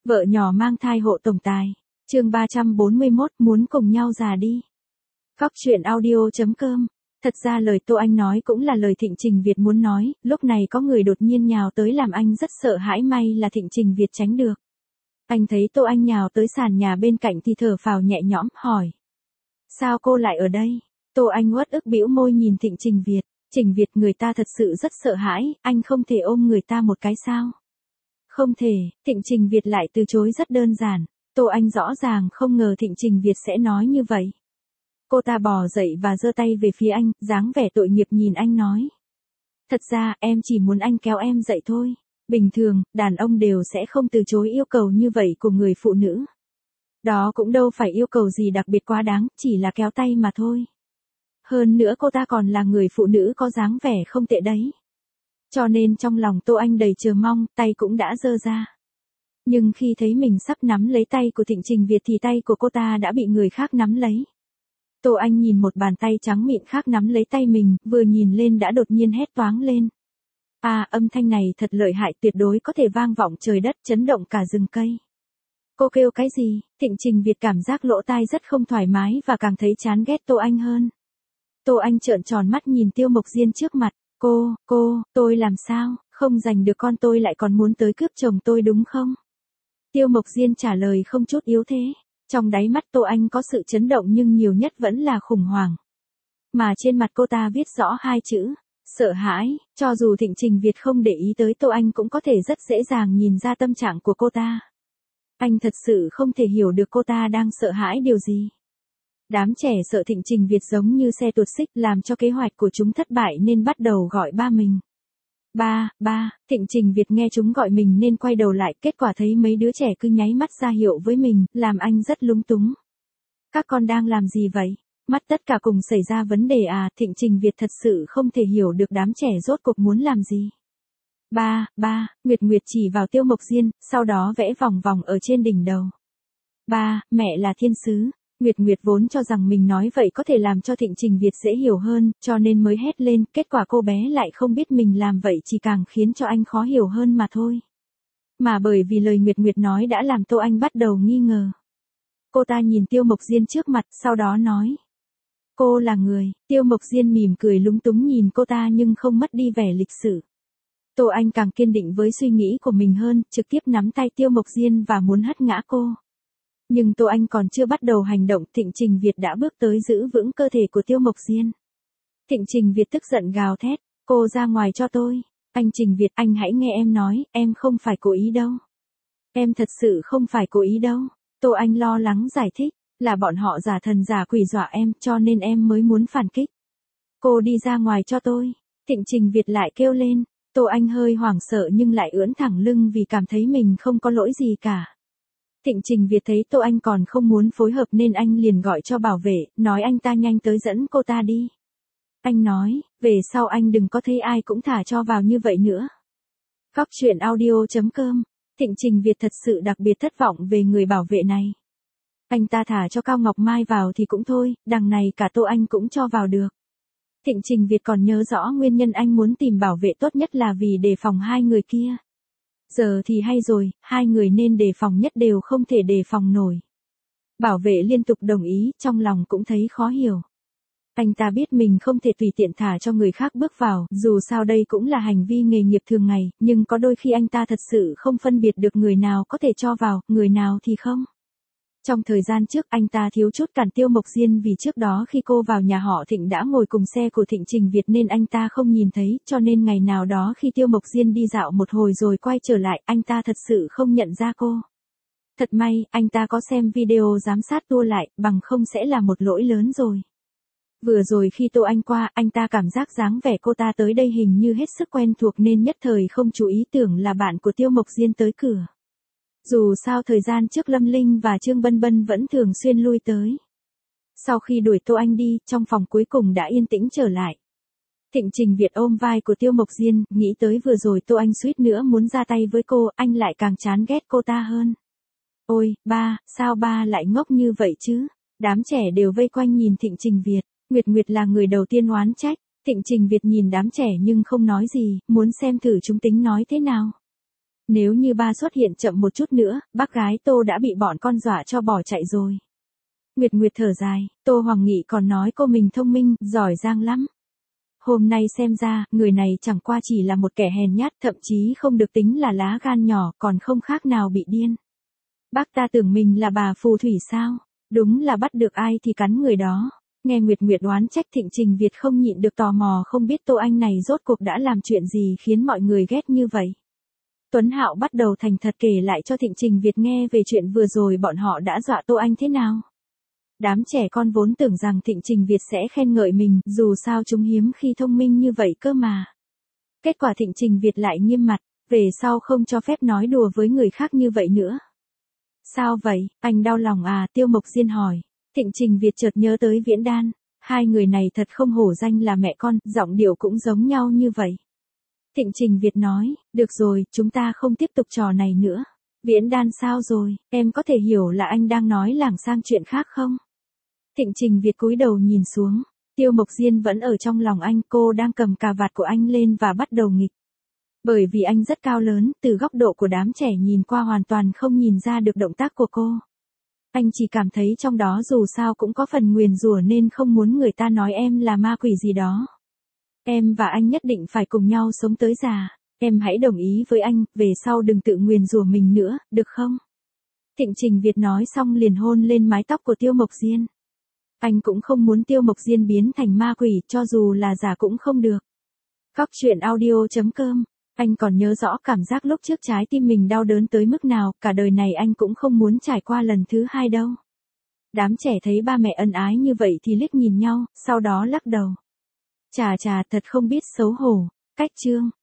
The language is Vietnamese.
Vợ nhỏ mang thai hộ tổng tài. Chương 341, muốn cùng nhau già đi. Góc truyện audio.com. Thật ra lời Tô Anh nói cũng là lời Thịnh Trình Việt muốn nói, lúc này có người đột nhiên nhào tới làm anh rất sợ hãi, may là Thịnh Trình Việt tránh được. Anh thấy Tô Anh nhào tới sàn nhà bên cạnh thì thở phào nhẹ nhõm, hỏi. Sao cô lại ở đây? Tô Anh uất ức bĩu môi nhìn Thịnh Trình Việt. Trình Việt, người ta thật sự rất sợ hãi, anh không thể ôm người ta một cái sao? Không thể, Thịnh Trình Việt lại từ chối rất đơn giản. Tô Anh rõ ràng không ngờ Thịnh Trình Việt sẽ nói như vậy. Cô ta bò dậy và giơ tay về phía anh, dáng vẻ tội nghiệp nhìn anh nói. Thật ra, em chỉ muốn anh kéo em dậy thôi. Bình thường, đàn ông đều sẽ không từ chối yêu cầu như vậy của người phụ nữ. Đó cũng đâu phải yêu cầu gì đặc biệt quá đáng, chỉ là kéo tay mà thôi. Hơn nữa cô ta còn là người phụ nữ có dáng vẻ không tệ đấy. Cho nên trong lòng Tô Anh đầy chờ mong, tay cũng đã giơ ra. Nhưng khi thấy mình sắp nắm lấy tay của Thịnh Trình Việt thì tay của cô ta đã bị người khác nắm lấy. Tô Anh nhìn một bàn tay trắng mịn khác nắm lấy tay mình, vừa nhìn lên đã đột nhiên hét toáng lên. À, âm thanh này thật lợi hại, tuyệt đối có thể vang vọng trời đất, chấn động cả rừng cây. Cô kêu cái gì? Thịnh Trình Việt cảm giác lỗ tai rất không thoải mái và càng thấy chán ghét Tô Anh hơn. Tô Anh trợn tròn mắt nhìn Tiêu Mộc Diên trước mặt. Tôi làm sao? Không giành được con tôi lại còn muốn tới cướp chồng tôi đúng không? Tiêu Mộc Diên trả lời không chút yếu thế. Trong đáy mắt Tô Anh có sự chấn động nhưng nhiều nhất vẫn là khủng hoảng. Mà trên mặt cô ta viết rõ hai chữ, sợ hãi, cho dù Thịnh Trình Việt không để ý tới Tô Anh cũng có thể rất dễ dàng nhìn ra tâm trạng của cô ta. Anh thật sự không thể hiểu được cô ta đang sợ hãi điều gì. Đám trẻ sợ Thịnh Trình Việt giống như xe tuột xích làm cho kế hoạch của chúng thất bại nên bắt đầu gọi ba mình. Ba, Thịnh Trình Việt nghe chúng gọi mình nên quay đầu lại, kết quả thấy mấy đứa trẻ cứ nháy mắt ra hiệu với mình, làm anh rất lúng túng. Các con đang làm gì vậy? Mắt tất cả cùng xảy ra vấn đề à? Thịnh Trình Việt thật sự không thể hiểu được đám trẻ rốt cuộc muốn làm gì. Ba, Nguyệt chỉ vào Tiêu Mộc Diên, sau đó vẽ vòng vòng ở trên đỉnh đầu. Ba, mẹ là thiên sứ. Nguyệt vốn cho rằng mình nói vậy có thể làm cho Thịnh Trình Việt dễ hiểu hơn, cho nên mới hét lên, kết quả cô bé lại không biết mình làm vậy chỉ càng khiến cho anh khó hiểu hơn mà thôi. Mà bởi vì lời Nguyệt nói đã làm Tô Anh bắt đầu nghi ngờ. Cô ta nhìn Tiêu Mộc Diên trước mặt, sau đó nói. Cô là người. Tiêu Mộc Diên mỉm cười lúng túng nhìn cô ta nhưng không mất đi vẻ lịch sự. Tô Anh càng kiên định với suy nghĩ của mình hơn, trực tiếp nắm tay Tiêu Mộc Diên và muốn hất ngã cô. Nhưng Tô Anh còn chưa bắt đầu hành động, Thịnh Trình Việt đã bước tới giữ vững cơ thể của Tiêu Mộc Diên. Thịnh Trình Việt tức giận gào thét, cô ra ngoài cho tôi. Anh Trình Việt, anh hãy nghe em nói, em không phải cố ý đâu. Em thật sự không phải cố ý đâu. Tô Anh lo lắng giải thích, là bọn họ giả thần giả quỷ dọa em cho nên em mới muốn phản kích. Cô đi ra ngoài cho tôi. Thịnh Trình Việt lại kêu lên, Tô Anh hơi hoảng sợ nhưng lại ưỡn thẳng lưng vì cảm thấy mình không có lỗi gì cả. Thịnh Trình Việt thấy Tô Anh còn không muốn phối hợp nên anh liền gọi cho bảo vệ, nói anh ta nhanh tới dẫn cô ta đi. Anh nói, về sau anh đừng có thấy ai cũng thả cho vào như vậy nữa. Góc truyện audio.com. Thịnh Trình Việt thật sự đặc biệt thất vọng về người bảo vệ này. Anh ta thả cho Cao Ngọc Mai vào thì cũng thôi, đằng này cả Tô Anh cũng cho vào được. Thịnh Trình Việt còn nhớ rõ nguyên nhân anh muốn tìm bảo vệ tốt nhất là vì đề phòng hai người kia. Giờ thì hay rồi, hai người nên đề phòng nhất đều không thể đề phòng nổi. Bảo vệ liên tục đồng ý, trong lòng cũng thấy khó hiểu. Anh ta biết mình không thể tùy tiện thả cho người khác bước vào, dù sao đây cũng là hành vi nghề nghiệp thường ngày, nhưng có đôi khi anh ta thật sự không phân biệt được người nào có thể cho vào, người nào thì không. Trong thời gian trước anh ta thiếu chút cản Tiêu Mộc Diên vì trước đó khi cô vào nhà họ Thịnh đã ngồi cùng xe của Thịnh Trình Việt nên anh ta không nhìn thấy, cho nên ngày nào đó khi Tiêu Mộc Diên đi dạo một hồi rồi quay trở lại, anh ta thật sự không nhận ra cô. Thật may, anh ta có xem video giám sát tua lại, bằng không sẽ là một lỗi lớn rồi. Vừa rồi khi Tô Anh qua, anh ta cảm giác dáng vẻ cô ta tới đây hình như hết sức quen thuộc nên nhất thời không chú ý tưởng là bạn của Tiêu Mộc Diên tới cửa. Dù sao thời gian trước Lâm Linh và Trương Bân Bân vẫn thường xuyên lui tới. Sau khi đuổi Tô Anh đi, trong phòng cuối cùng đã yên tĩnh trở lại. Thịnh Trình Việt ôm vai của Tiêu Mộc Diên, nghĩ tới vừa rồi Tô Anh suýt nữa muốn ra tay với cô, anh lại càng chán ghét cô ta hơn. Ôi, ba, sao ba lại ngốc như vậy chứ? Đám trẻ đều vây quanh nhìn Thịnh Trình Việt. Nguyệt là người đầu tiên oán trách. Thịnh Trình Việt nhìn đám trẻ nhưng không nói gì, muốn xem thử chúng tính nói thế nào. Nếu như ba xuất hiện chậm một chút nữa, bác gái Tô đã bị bọn con dọa cho bỏ chạy rồi. Nguyệt Nguyệt thở dài, Tô Hoàng Nghị còn nói cô mình thông minh, giỏi giang lắm. Hôm nay xem ra, người này chẳng qua chỉ là một kẻ hèn nhát, thậm chí không được tính là lá gan nhỏ, còn không khác nào bị điên. Bác ta tưởng mình là bà phù thủy sao? Đúng là bắt được ai thì cắn người đó. Nghe Nguyệt Nguyệt oán trách Thịnh Trình Việt không nhịn được tò mò không biết Tô Anh này rốt cuộc đã làm chuyện gì khiến mọi người ghét như vậy. Tuấn Hạo bắt đầu thành thật kể lại cho Thịnh Trình Việt nghe về chuyện vừa rồi bọn họ đã dọa Tô Anh thế nào. Đám trẻ con vốn tưởng rằng Thịnh Trình Việt sẽ khen ngợi mình, dù sao chúng hiếm khi thông minh như vậy cơ mà. Kết quả Thịnh Trình Việt lại nghiêm mặt, về sau không cho phép nói đùa với người khác như vậy nữa. Sao vậy, anh đau lòng à? Tiêu Mộc Diên hỏi. Thịnh Trình Việt chợt nhớ tới Viễn Đan, hai người này thật không hổ danh là mẹ con, giọng điệu cũng giống nhau như vậy. Thịnh Trình Việt nói, được rồi, chúng ta không tiếp tục trò này nữa. Viễn Đan sao rồi, em có thể hiểu là anh đang nói lảng sang chuyện khác không? Thịnh Trình Việt cúi đầu nhìn xuống, Tiêu Mộc Diên vẫn ở trong lòng anh, cô đang cầm cà vạt của anh lên và bắt đầu nghịch. Bởi vì anh rất cao lớn, từ góc độ của đám trẻ nhìn qua hoàn toàn không nhìn ra được động tác của cô. Anh chỉ cảm thấy trong đó dù sao cũng có phần nguyền rủa nên không muốn người ta nói em là ma quỷ gì đó. Em và anh nhất định phải cùng nhau sống tới già. Em hãy đồng ý với anh, về sau đừng tự nguyền rủa mình nữa, được không? Thịnh Trình Việt nói xong liền hôn lên mái tóc của Tiêu Mộc Diên. Anh cũng không muốn Tiêu Mộc Diên biến thành ma quỷ, cho dù là giả cũng không được. Góc truyện audio.com. Anh còn nhớ rõ cảm giác lúc trước trái tim mình đau đớn tới mức nào, cả đời này anh cũng không muốn trải qua lần thứ hai đâu. Đám trẻ thấy ba mẹ ân ái như vậy thì liếc nhìn nhau, sau đó lắc đầu. Chà chà, thật không biết xấu hổ. Cách chương